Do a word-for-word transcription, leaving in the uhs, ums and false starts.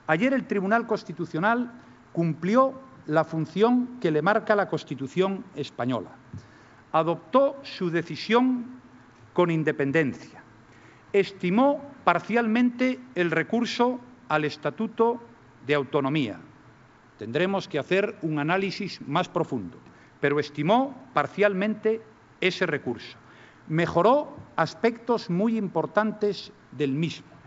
Ayer el Tribunal Constitucional cumplió la función que le marca la Constitución española. Adoptó su decisión con independencia. Estimó parcialmente el recurso al Estatuto de Autonomía. Tendremos que hacer un análisis más profundo, pero estimó parcialmente ese recurso. Mejoró aspectos muy importantes del mismo.